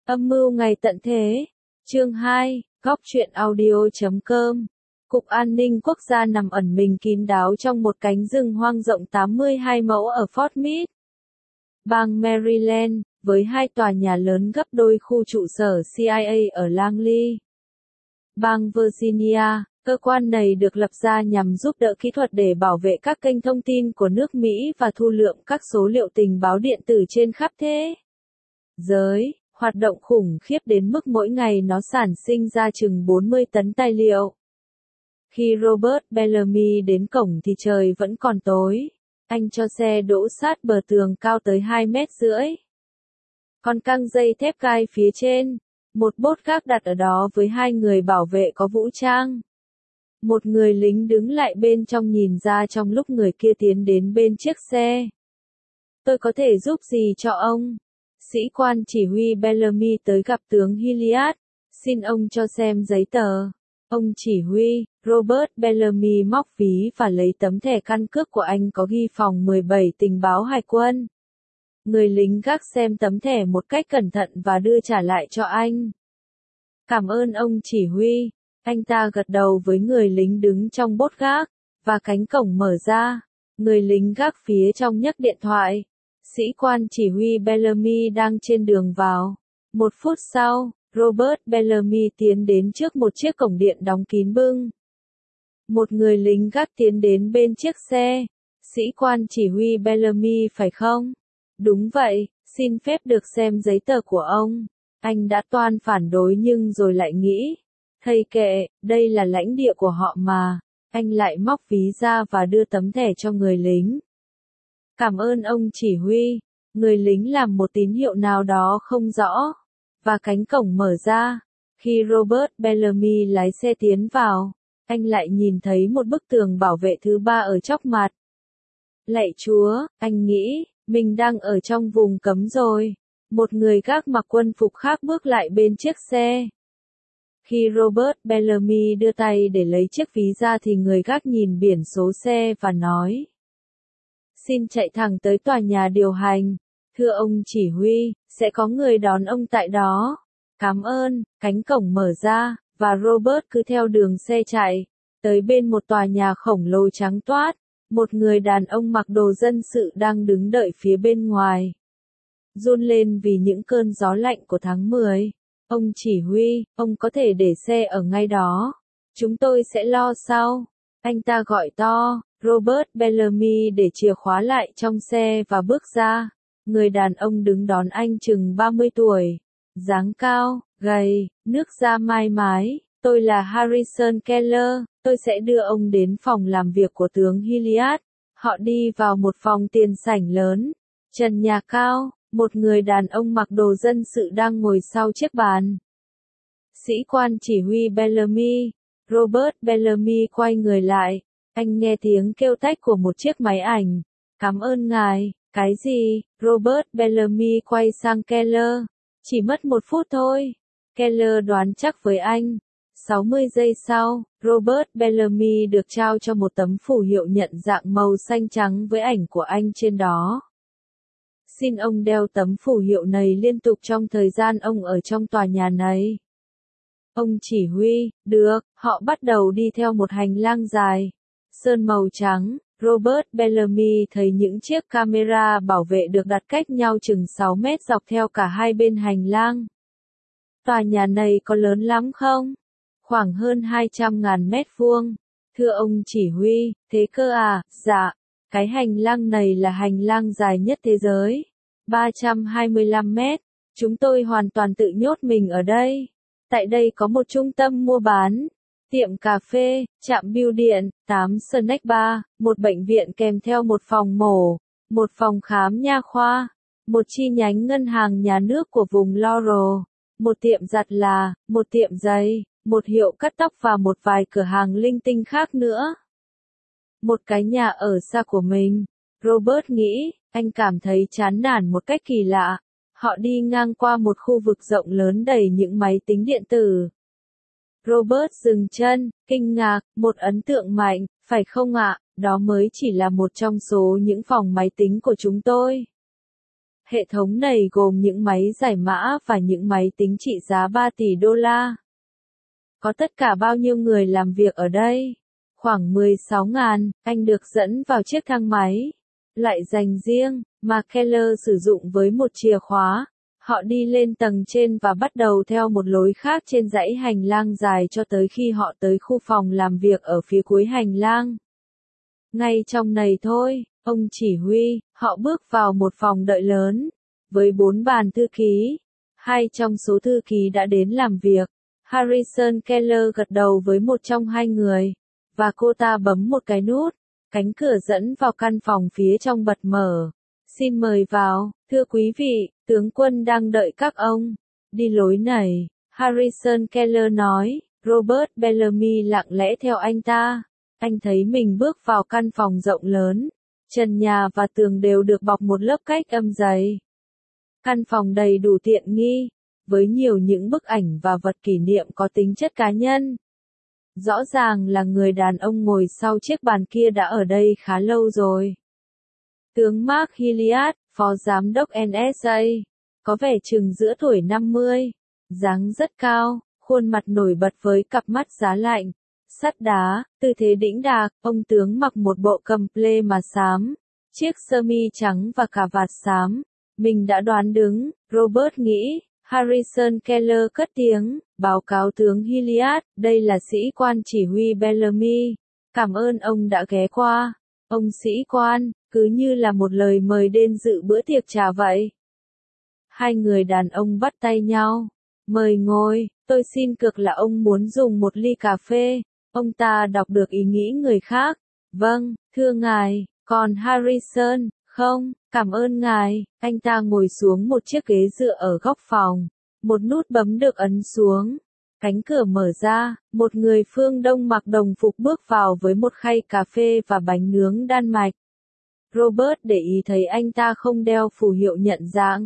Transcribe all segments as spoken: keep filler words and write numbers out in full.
Âm mưu ngày tận thế. Chương hai, góc truyện audio.com. Cục An ninh Quốc gia nằm ẩn mình kín đáo trong một cánh rừng hoang rộng tám mươi hai mẫu ở Fort Meade, bang Maryland, với hai tòa nhà lớn gấp đôi khu trụ sở C I A ở Langley, bang Virginia. Cơ quan này được lập ra nhằm giúp đỡ kỹ thuật để bảo vệ các kênh thông tin của nước Mỹ và thu lượm các số liệu tình báo điện tử trên khắp thế giới. Hoạt động khủng khiếp đến mức mỗi ngày nó sản sinh ra chừng bốn mươi tấn tài liệu. Khi Robert Bellamy đến cổng thì trời vẫn còn tối. Anh cho xe đỗ sát bờ tường cao tới hai mét rưỡi. Còn căng dây thép gai phía trên. Một bốt gác đặt ở đó với hai người bảo vệ có vũ trang. Một người lính đứng lại bên trong nhìn ra trong lúc người kia tiến đến bên chiếc xe. Tôi có thể giúp gì cho ông? Sĩ quan chỉ huy Bellamy tới gặp tướng Hilliard. Xin ông cho xem giấy tờ. Ông chỉ huy, Robert Bellamy móc ví và lấy tấm thẻ căn cước của anh có ghi phòng mười bảy tình báo hải quân. Người lính gác xem tấm thẻ một cách cẩn thận và đưa trả lại cho anh. Cảm ơn ông chỉ huy. Anh ta gật đầu với người lính đứng trong bốt gác, và cánh cổng mở ra. Người lính gác phía trong nhấc điện thoại. Sĩ quan chỉ huy Bellamy đang trên đường vào. Một phút sau, Robert Bellamy tiến đến trước một chiếc cổng điện đóng kín bưng. Một người lính gác tiến đến bên chiếc xe. Sĩ quan chỉ huy Bellamy phải không? Đúng vậy, xin phép được xem giấy tờ của ông. Anh đã toan phản đối nhưng rồi lại nghĩ. Thầy kệ, đây là lãnh địa của họ mà. Anh lại móc ví ra và đưa tấm thẻ cho người lính. Cảm ơn ông chỉ huy. Người lính làm một tín hiệu nào đó không rõ. Và cánh cổng mở ra. Khi Robert Bellamy lái xe tiến vào, anh lại nhìn thấy một bức tường bảo vệ thứ ba ở chóc mặt. Lạy Chúa, anh nghĩ, mình đang ở trong vùng cấm rồi. Một người gác mặc quân phục khác bước lại bên chiếc xe. Khi Robert Bellamy đưa tay để lấy chiếc ví ra thì người gác nhìn biển số xe và nói. Xin chạy thẳng tới tòa nhà điều hành. Thưa ông chỉ huy, sẽ có người đón ông tại đó. Cảm ơn. Cánh cổng mở ra, và Robert cứ theo đường xe chạy. Tới bên một tòa nhà khổng lồ trắng toát. Một người đàn ông mặc đồ dân sự đang đứng đợi phía bên ngoài. Run lên vì những cơn gió lạnh của tháng mười. Ông chỉ huy, ông có thể để xe ở ngay đó. Chúng tôi sẽ lo sau. Anh ta gọi to. Robert Bellamy để chìa khóa lại trong xe và bước ra. Người đàn ông đứng đón anh chừng ba mươi tuổi. Dáng cao, gầy, nước da mai mái. Tôi là Harrison Keller. Tôi sẽ đưa ông đến phòng làm việc của tướng Hilliard. Họ đi vào một phòng tiền sảnh lớn. Trần nhà cao. Một người đàn ông mặc đồ dân sự đang ngồi sau chiếc bàn. Sĩ quan chỉ huy Bellamy. Robert Bellamy quay người lại. Anh nghe tiếng kêu tách của một chiếc máy ảnh. Cảm ơn ngài. Cái gì? Robert Bellamy quay sang Keller. Chỉ mất một phút thôi. Keller đoán chắc với anh. sáu mươi giây sau, Robert Bellamy được trao cho một tấm phù hiệu nhận dạng màu xanh trắng với ảnh của anh trên đó. Xin ông đeo tấm phù hiệu này liên tục trong thời gian ông ở trong tòa nhà này. Ông chỉ huy, được, họ bắt đầu đi theo một hành lang dài. Sơn màu trắng, Robert Bellamy thấy những chiếc camera bảo vệ được đặt cách nhau chừng sáu mét dọc theo cả hai bên hành lang. Tòa nhà này có lớn lắm không? Khoảng hơn hai trăm nghìn mét vuông. Thưa ông chỉ huy, thế cơ à? Dạ. Cái hành lang này là hành lang dài nhất thế giới. ba trăm hai mươi lăm mét. Chúng tôi hoàn toàn tự nhốt mình ở đây. Tại đây có một trung tâm mua bán, tiệm cà phê, trạm bưu điện, tám snack bar, một bệnh viện kèm theo một phòng mổ, một phòng khám nha khoa, một chi nhánh ngân hàng nhà nước của vùng Laurel, một tiệm giặt là, một tiệm giày, một hiệu cắt tóc và một vài cửa hàng linh tinh khác nữa. Một cái nhà ở xa của mình. Robert nghĩ, anh cảm thấy chán nản một cách kỳ lạ. Họ đi ngang qua một khu vực rộng lớn đầy những máy tính điện tử. Robert dừng chân, kinh ngạc, một ấn tượng mạnh, phải không ạ, đó mới chỉ là một trong số những phòng máy tính của chúng tôi. Hệ thống này gồm những máy giải mã và những máy tính trị giá ba tỷ đô la. Có tất cả bao nhiêu người làm việc ở đây? Khoảng mười sáu nghìn, anh được dẫn vào chiếc thang máy. Lại dành riêng, mà Keller sử dụng với một chìa khóa. Họ đi lên tầng trên và bắt đầu theo một lối khác trên dãy hành lang dài cho tới khi họ tới khu phòng làm việc ở phía cuối hành lang. Ngay trong này thôi, ông chỉ huy, họ bước vào một phòng đợi lớn, với bốn bàn thư ký. Hai trong số thư ký đã đến làm việc. Harrison Keller gật đầu với một trong hai người, và cô ta bấm một cái nút. Cánh cửa dẫn vào căn phòng phía trong bật mở. Xin mời vào, thưa quý vị, tướng quân đang đợi các ông. Đi lối này, Harrison Keller nói. Robert Bellamy lặng lẽ theo anh ta. Anh thấy mình bước vào căn phòng rộng lớn. Trần nhà và tường đều được bọc một lớp cách âm dày. Căn phòng đầy đủ tiện nghi, với nhiều những bức ảnh và vật kỷ niệm có tính chất cá nhân. Rõ ràng là người đàn ông ngồi sau chiếc bàn kia đã ở đây khá lâu rồi. Tướng Mark Hilliard, phó giám đốc en ét a, có vẻ chừng giữa tuổi năm mươi, dáng rất cao, khuôn mặt nổi bật với cặp mắt giá lạnh, sắt đá, tư thế đĩnh đạc. Ông tướng mặc một bộ cầm ple mà xám, chiếc sơ mi trắng và cà vạt xám. Mình đã đoán đúng, Robert nghĩ. Harrison Keller cất tiếng, báo cáo tướng Hilliard, đây là sĩ quan chỉ huy Bellamy. Cảm ơn ông đã ghé qua. Ông sĩ quan, cứ như là một lời mời đến dự bữa tiệc trà vậy. Hai người đàn ông bắt tay nhau. Mời ngồi, tôi xin cược là ông muốn dùng một ly cà phê. Ông ta đọc được ý nghĩ người khác. Vâng, thưa ngài, còn Harrison, không, cảm ơn ngài. Anh ta ngồi xuống một chiếc ghế dựa ở góc phòng. Một nút bấm được ấn xuống. Cánh cửa mở ra, một người phương Đông mặc đồng phục bước vào với một khay cà phê và bánh nướng Đan Mạch. Robert để ý thấy anh ta không đeo phù hiệu nhận dạng.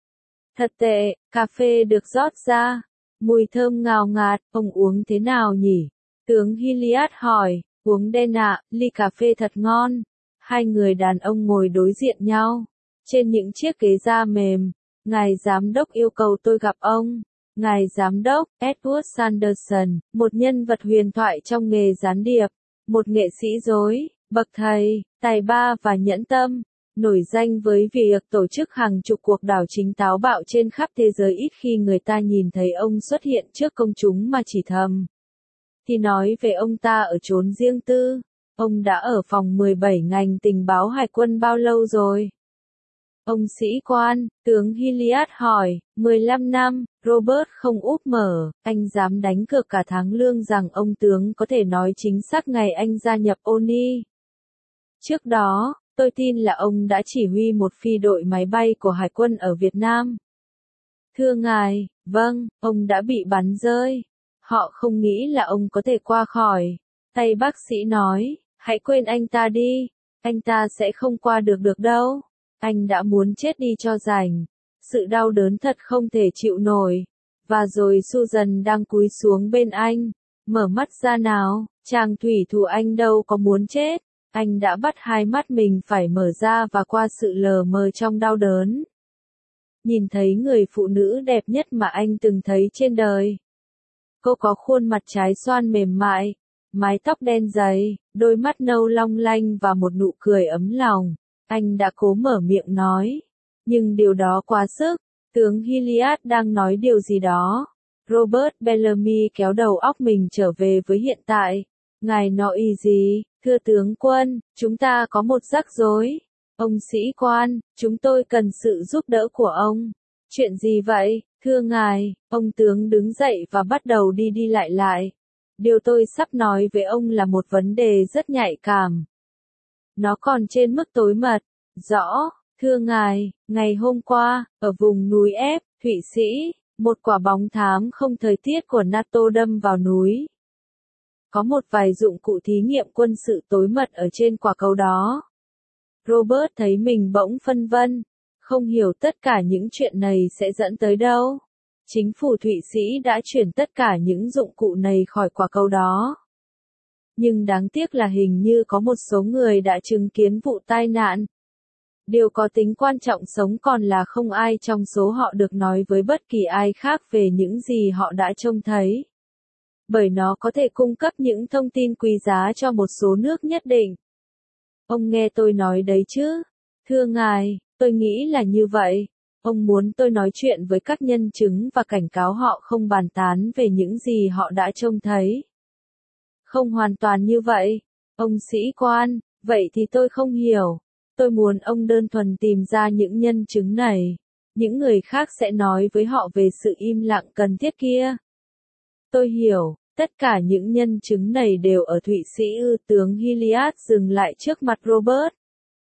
Thật tệ, cà phê được rót ra. Mùi thơm ngào ngạt, ông uống thế nào nhỉ? Tướng Hilliard hỏi, uống đen ạ, ly cà phê thật ngon. Hai người đàn ông ngồi đối diện nhau, trên những chiếc ghế da mềm. Ngài giám đốc yêu cầu tôi gặp ông. Ngài giám đốc, Edward Sanderson, một nhân vật huyền thoại trong nghề gián điệp, một nghệ sĩ dối, bậc thầy, tài ba và nhẫn tâm, nổi danh với việc tổ chức hàng chục cuộc đảo chính táo bạo trên khắp thế giới. Ít khi người ta nhìn thấy ông xuất hiện trước công chúng mà chỉ thầm thì nói về ông ta ở chốn riêng tư. Ông đã ở phòng mười bảy ngành tình báo hải quân bao lâu rồi? Ông sĩ quan, tướng Hilliard hỏi, mười lăm năm, Robert không úp mở, anh dám đánh cược cả tháng lương rằng ông tướng có thể nói chính xác ngày anh gia nhập o en i. Trước đó, tôi tin là ông đã chỉ huy một phi đội máy bay của Hải quân ở Việt Nam. Thưa ngài, vâng, ông đã bị bắn rơi. Họ không nghĩ là ông có thể qua khỏi. Tay bác sĩ nói, hãy quên anh ta đi, anh ta sẽ không qua được được đâu. Anh đã muốn chết đi cho rảnh. Sự đau đớn thật không thể chịu nổi. Và rồi Susan đang cúi xuống bên anh. Mở mắt ra nào, chàng thủy thủ anh đâu có muốn chết. Anh đã bắt hai mắt mình phải mở ra và qua sự lờ mờ trong đau đớn. Nhìn thấy người phụ nữ đẹp nhất mà anh từng thấy trên đời. Cô có khuôn mặt trái xoan mềm mại, mái tóc đen dày, đôi mắt nâu long lanh và một nụ cười ấm lòng. Anh đã cố mở miệng nói. Nhưng điều đó quá sức. Tướng Hilliard đang nói điều gì đó. Robert Bellamy kéo đầu óc mình trở về với hiện tại. Ngài nói gì? Thưa tướng quân, chúng ta có một rắc rối. Ông sĩ quan, chúng tôi cần sự giúp đỡ của ông. Chuyện gì vậy? Thưa ngài, ông tướng đứng dậy và bắt đầu đi đi lại lại. Điều tôi sắp nói với ông là một vấn đề rất nhạy cảm. Nó còn trên mức tối mật. Rõ, thưa ngài, ngày hôm qua, ở vùng núi ép, Thụy Sĩ, một quả bóng thám không thời tiết của NATO đâm vào núi. Có một vài dụng cụ thí nghiệm quân sự tối mật ở trên quả cầu đó. Robert thấy mình bỗng phân vân, không hiểu tất cả những chuyện này sẽ dẫn tới đâu. Chính phủ Thụy Sĩ đã chuyển tất cả những dụng cụ này khỏi quả cầu đó. Nhưng đáng tiếc là hình như có một số người đã chứng kiến vụ tai nạn. Điều có tính quan trọng sống còn là không ai trong số họ được nói với bất kỳ ai khác về những gì họ đã trông thấy. Bởi nó có thể cung cấp những thông tin quý giá cho một số nước nhất định. Ông nghe tôi nói đấy chứ? Thưa ngài, tôi nghĩ là như vậy. Ông muốn tôi nói chuyện với các nhân chứng và cảnh cáo họ không bàn tán về những gì họ đã trông thấy. Không hoàn toàn như vậy. Ông sĩ quan, vậy thì tôi không hiểu. Tôi muốn ông đơn thuần tìm ra những nhân chứng này. Những người khác sẽ nói với họ về sự im lặng cần thiết kia. Tôi hiểu, tất cả những nhân chứng này đều ở Thụy Sĩ ư? Tướng Hilliard dừng lại trước mặt Robert.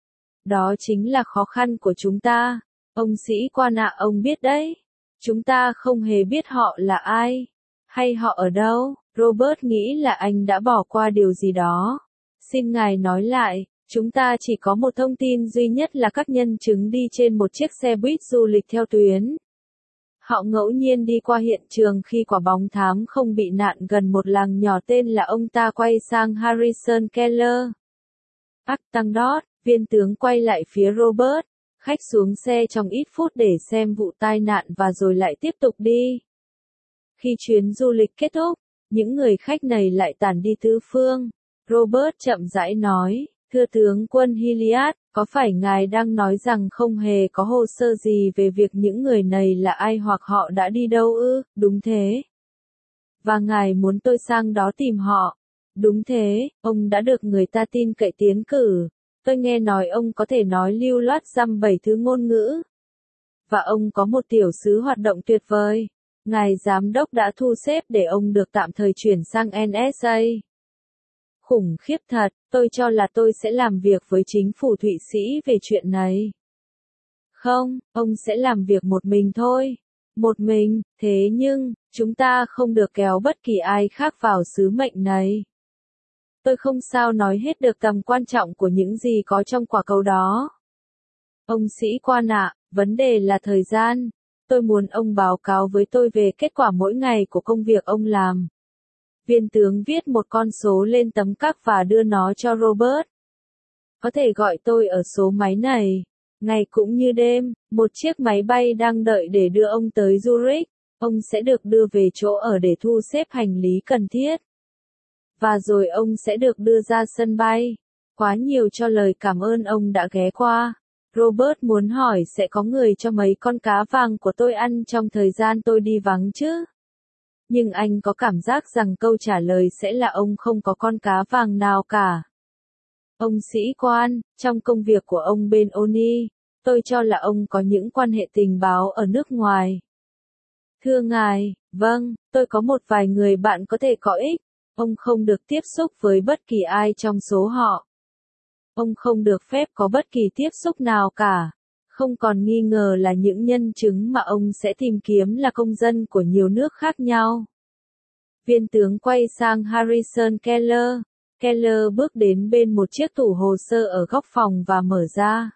Đó chính là khó khăn của chúng ta. Ông sĩ quan ạ, ông biết đấy. Chúng ta không hề biết họ là ai. Hay họ ở đâu. Robert nghĩ là anh đã bỏ qua điều gì đó. Xin ngài nói lại. Chúng ta chỉ có một thông tin duy nhất là các nhân chứng đi trên một chiếc xe buýt du lịch theo tuyến. Họ ngẫu nhiên đi qua hiện trường khi quả bóng thám không bị nạn gần một làng nhỏ tên là ông ta quay sang Harrison Keller. Ác tăng đót, viên tướng quay lại phía Robert. Khách xuống xe trong ít phút để xem vụ tai nạn và rồi lại tiếp tục đi. Khi chuyến du lịch kết thúc, những người khách này lại tản đi tứ phương. Robert chậm rãi nói, thưa tướng quân Hilliard, có phải ngài đang nói rằng không hề có hồ sơ gì về việc những người này là ai hoặc họ đã đi đâu ư? Đúng thế. Và ngài muốn tôi sang đó tìm họ. Đúng thế, ông đã được người ta tin cậy tiến cử. Tôi nghe nói ông có thể nói lưu loát dăm bảy thứ ngôn ngữ. Và ông có một tiểu sứ hoạt động tuyệt vời. Ngài giám đốc đã thu xếp để ông được tạm thời chuyển sang en ét a. Khủng khiếp thật, tôi cho là tôi sẽ làm việc với chính phủ Thụy Sĩ về chuyện này. Không, ông sẽ làm việc một mình thôi. Một mình, thế nhưng, chúng ta không được kéo bất kỳ ai khác vào sứ mệnh này. Tôi không sao nói hết được tầm quan trọng của những gì có trong quả cầu đó. Ông sĩ quan ạ, vấn đề là thời gian. Tôi muốn ông báo cáo với tôi về kết quả mỗi ngày của công việc ông làm. Viên tướng viết một con số lên tấm cắc và đưa nó cho Robert. Có thể gọi tôi ở số máy này. Ngày cũng như đêm, một chiếc máy bay đang đợi để đưa ông tới Zurich. Ông sẽ được đưa về chỗ ở để thu xếp hành lý cần thiết. Và rồi ông sẽ được đưa ra sân bay. Quá nhiều cho lời cảm ơn ông đã ghé qua. Robert muốn hỏi sẽ có người cho mấy con cá vàng của tôi ăn trong thời gian tôi đi vắng chứ? Nhưng anh có cảm giác rằng câu trả lời sẽ là ông không có con cá vàng nào cả. Ông sĩ quan, trong công việc của ông bên Oni, tôi cho là ông có những quan hệ tình báo ở nước ngoài. Thưa ngài, vâng, tôi có một vài người bạn có thể có ích. Ông không được tiếp xúc với bất kỳ ai trong số họ. Ông không được phép có bất kỳ tiếp xúc nào cả. Không còn nghi ngờ là những nhân chứng mà ông sẽ tìm kiếm là công dân của nhiều nước khác nhau. Viên tướng quay sang Harrison Keller. Keller bước đến bên một chiếc tủ hồ sơ ở góc phòng và mở ra.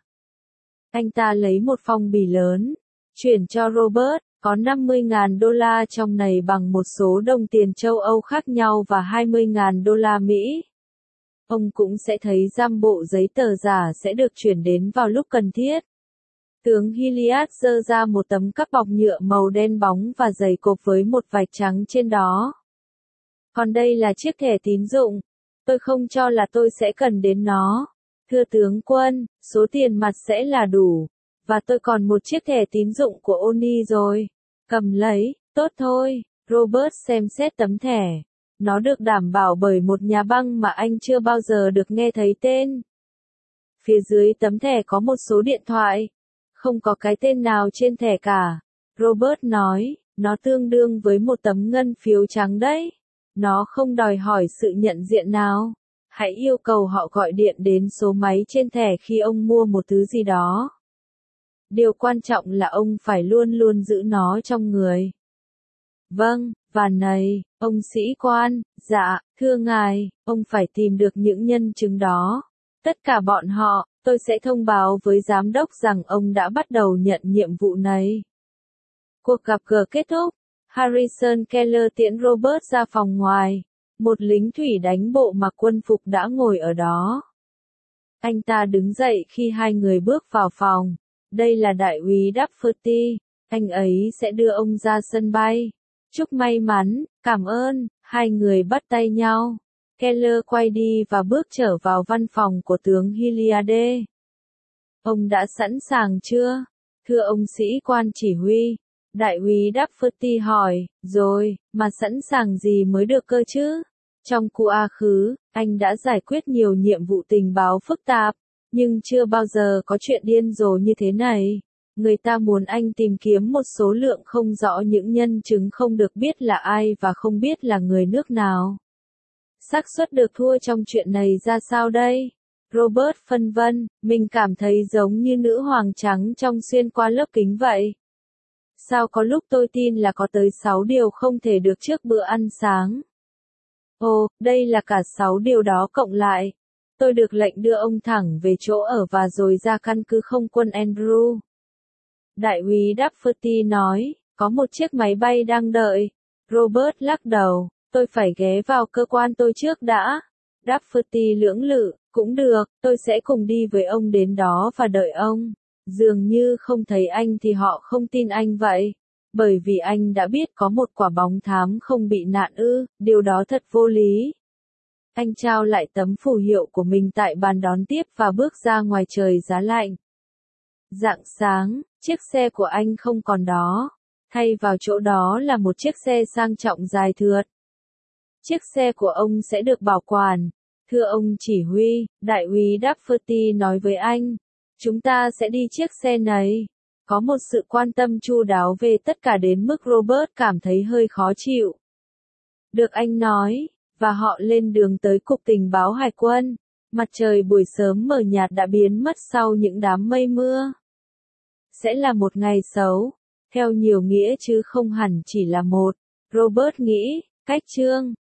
Anh ta lấy một phong bì lớn, chuyển cho Robert, có năm mươi nghìn đô la trong này bằng một số đồng tiền châu Âu khác nhau và hai mươi nghìn đô la Mỹ. Ông cũng sẽ thấy giam bộ giấy tờ giả sẽ được chuyển đến vào lúc cần thiết. Tướng Hilliard giơ ra một tấm cáp bọc nhựa màu đen bóng và dày cộp với một vạch trắng trên đó. Còn đây là chiếc thẻ tín dụng. Tôi không cho là tôi sẽ cần đến nó. Thưa tướng quân, số tiền mặt sẽ là đủ. Và tôi còn một chiếc thẻ tín dụng của Oni rồi. Cầm lấy, tốt thôi. Robert xem xét tấm thẻ. Nó được đảm bảo bởi một nhà băng mà anh chưa bao giờ được nghe thấy tên. Phía dưới tấm thẻ có một số điện thoại. Không có cái tên nào trên thẻ cả. Robert nói, nó tương đương với một tấm ngân phiếu trắng đấy. Nó không đòi hỏi sự nhận diện nào. Hãy yêu cầu họ gọi điện đến số máy trên thẻ khi ông mua một thứ gì đó. Điều quan trọng là ông phải luôn luôn giữ nó trong người. Vâng, và này, ông sĩ quan, dạ, thưa ngài, ông phải tìm được những nhân chứng đó. Tất cả bọn họ, tôi sẽ thông báo với giám đốc rằng ông đã bắt đầu nhận nhiệm vụ này. Cuộc gặp gỡ kết thúc. Harrison Keller tiễn Robert ra phòng ngoài. Một lính thủy đánh bộ mặc quân phục đã ngồi ở đó. Anh ta đứng dậy khi hai người bước vào phòng. Đây là đại úy Dafferty, anh ấy sẽ đưa ông ra sân bay. Chúc may mắn, cảm ơn, hai người bắt tay nhau. Keller quay đi và bước trở vào văn phòng của tướng Hilliard. Ông đã sẵn sàng chưa? Thưa ông sĩ quan chỉ huy. Đại úy Dafferty hỏi, rồi, mà sẵn sàng gì mới được cơ chứ? Trong quá khứ, anh đã giải quyết nhiều nhiệm vụ tình báo phức tạp, nhưng chưa bao giờ có chuyện điên rồ như thế này. Người ta muốn anh tìm kiếm một số lượng không rõ những nhân chứng không được biết là ai và không biết là người nước nào. Xác suất được thua trong chuyện này ra sao đây? Robert phân vân, mình cảm thấy giống như nữ hoàng trắng trong xuyên qua lớp kính vậy. Sao có lúc tôi tin là có tới sáu điều không thể được trước bữa ăn sáng. Ồ, đây là cả sáu điều đó cộng lại. Tôi được lệnh đưa ông thẳng về chỗ ở và rồi ra căn cứ không quân Andrew. Đại úy Dafferty nói, có một chiếc máy bay đang đợi. Robert lắc đầu, tôi phải ghé vào cơ quan tôi trước đã. Dafferty lưỡng lự, cũng được, tôi sẽ cùng đi với ông đến đó và đợi ông. Dường như không thấy anh thì họ không tin anh vậy. Bởi vì anh đã biết có một quả bóng thám không bị nạn ư, điều đó thật vô lý. Anh trao lại tấm phù hiệu của mình tại bàn đón tiếp và bước ra ngoài trời giá lạnh. Rạng sáng, chiếc xe của anh không còn đó. Thay vào chỗ đó là một chiếc xe sang trọng dài thượt. Chiếc xe của ông sẽ được bảo quản. Thưa ông chỉ huy, đại úy Dafferty nói với anh. Chúng ta sẽ đi chiếc xe này. Có một sự quan tâm chu đáo về tất cả đến mức Robert cảm thấy hơi khó chịu. Được anh nói, và họ lên đường tới cục tình báo hải quân. Mặt trời buổi sớm mờ nhạt đã biến mất sau những đám mây mưa. Sẽ là một ngày xấu, theo nhiều nghĩa chứ không hẳn chỉ là một. Robert nghĩ, cách chương